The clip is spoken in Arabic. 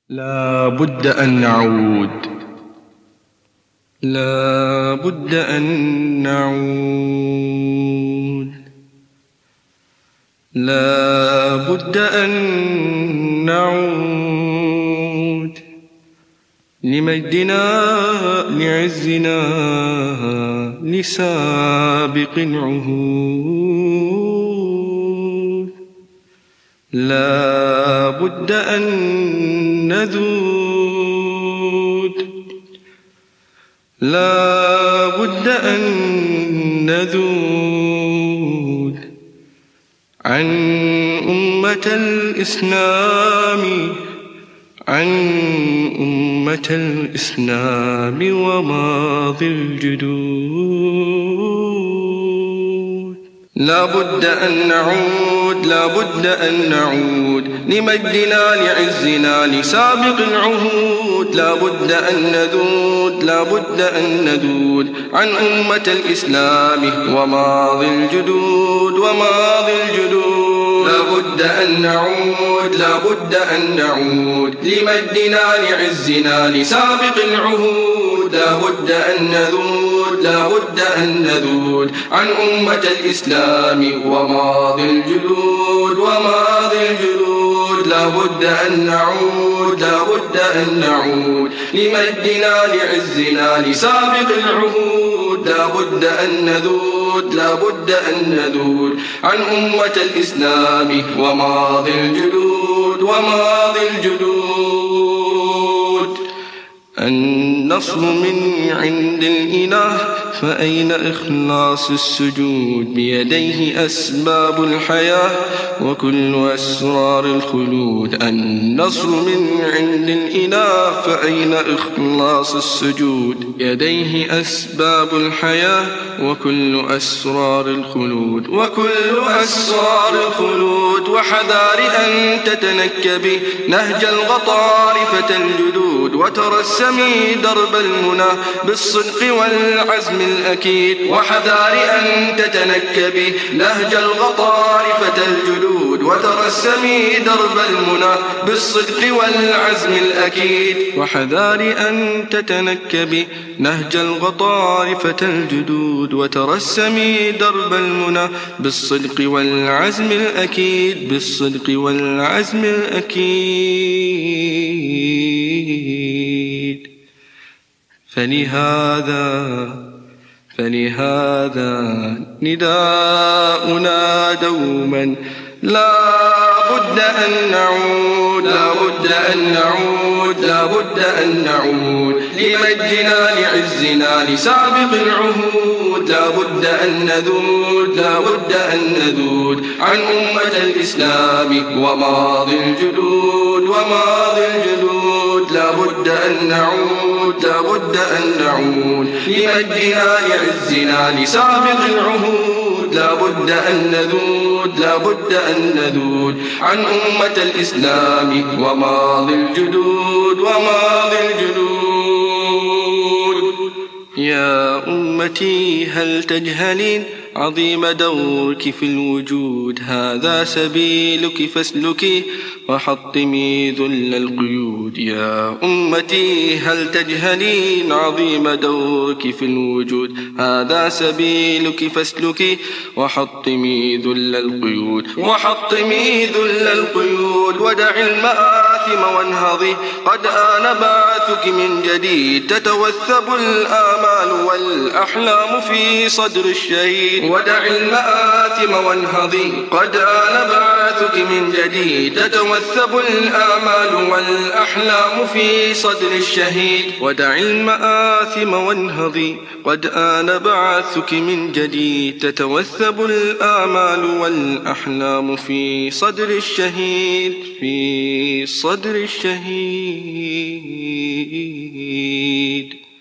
لا بد أن نعود، لا بد أن نعود، لا بد أن نعود لمجدنا لعزنا لسابق العهود. لا بد أن نذود، لا بد أن نذود عن أمة الإسلام، عن أمة الإسلام وماضي الجدود. لا بد أن نعود، لا بد أن نعود لمجدنا لعزنا لسابق العهود. لا بد أن نذود، لا بد أن نذود عن أمة الإسلام وماضي الجدود، وماضي الجدود. لا بد أن نعود، لا بد أن نعود لمجدنا لعزنا لسابق العهود. لا بد أن نذود، لا بد أن نذود عن أمة الإسلام وماضي الجدود، وماضي الجدود. لا بد أن نعود، لا بد أن نعود لمجدنا لعزنا لسابق العهود. لا بد أن نذود، لا بد أن نذود عن أمة الإسلام وماضي الجدود، وماضي الجدود. النصر من عند الإله، فأين إخلاص السجود؟ بيديه أسباب الحياة وكل أسرار الخلود. النصر من عند الإله، فأين إخلاص السجود؟ بيديه أسباب الحياة وكل أسرار الخلود، وكل أسرار الخلود. وحذار أن تتنكبي نهج الغطارفة الجدود، وترسمي درب المنى بالصدق والعزم الأكيد. وحذار أن تتنكبي نهج الغطارفة الجدود، وترسمي درب المنى بالصدق والعزم الأكيد. وحذار أن تتنكبي نهج الغطارفة الجدود، وترسمي درب المنى بالصدق والعزم الأكيد، بالصدق والعزم الأكيد. فلهذا نداؤنا دوما لا بد أن نعود، لا بد أن نعود، لا بد أن نعود لمجدنا لعزنا لسابق العهود. لا بد أن نذود، لا بد أن نذود عن أمة الإسلام وماضي الجدود، وماضي الجدود. لا بد أن نعود، لا بد أن نعود لمجدنا لعزنا لسابق العهود. لا بد أن نذود، لا بد أن نذود عن أمة الإسلام وماضي الجدود، وماضي الجدود. يا أمتي هل تجهلين عظيم دورك في الوجود؟ هذا سبيلك فاسلكي وحطمي ذل القيود. يا أمتي هل تجهلين عظيم دورك في الوجود؟ هذا سبيلك فاسلكي وحطمي ذل القيود، وحطمي ذل القيود. ودع المآثم وانهضي، قد آن بعثك من جديد. تتوثب الآمال والأحلام في صدر الشهيد. ودع المآثم وانهضي، قد آن بعثك من جديد. تتوثب الآمال والأحلام في صدر الشهيد. ودع المآثم وانهضي، قد آن بعثك من جديد. تتوثب الآمال والأحلام في صدر الشهيد، في صدر الشهيد.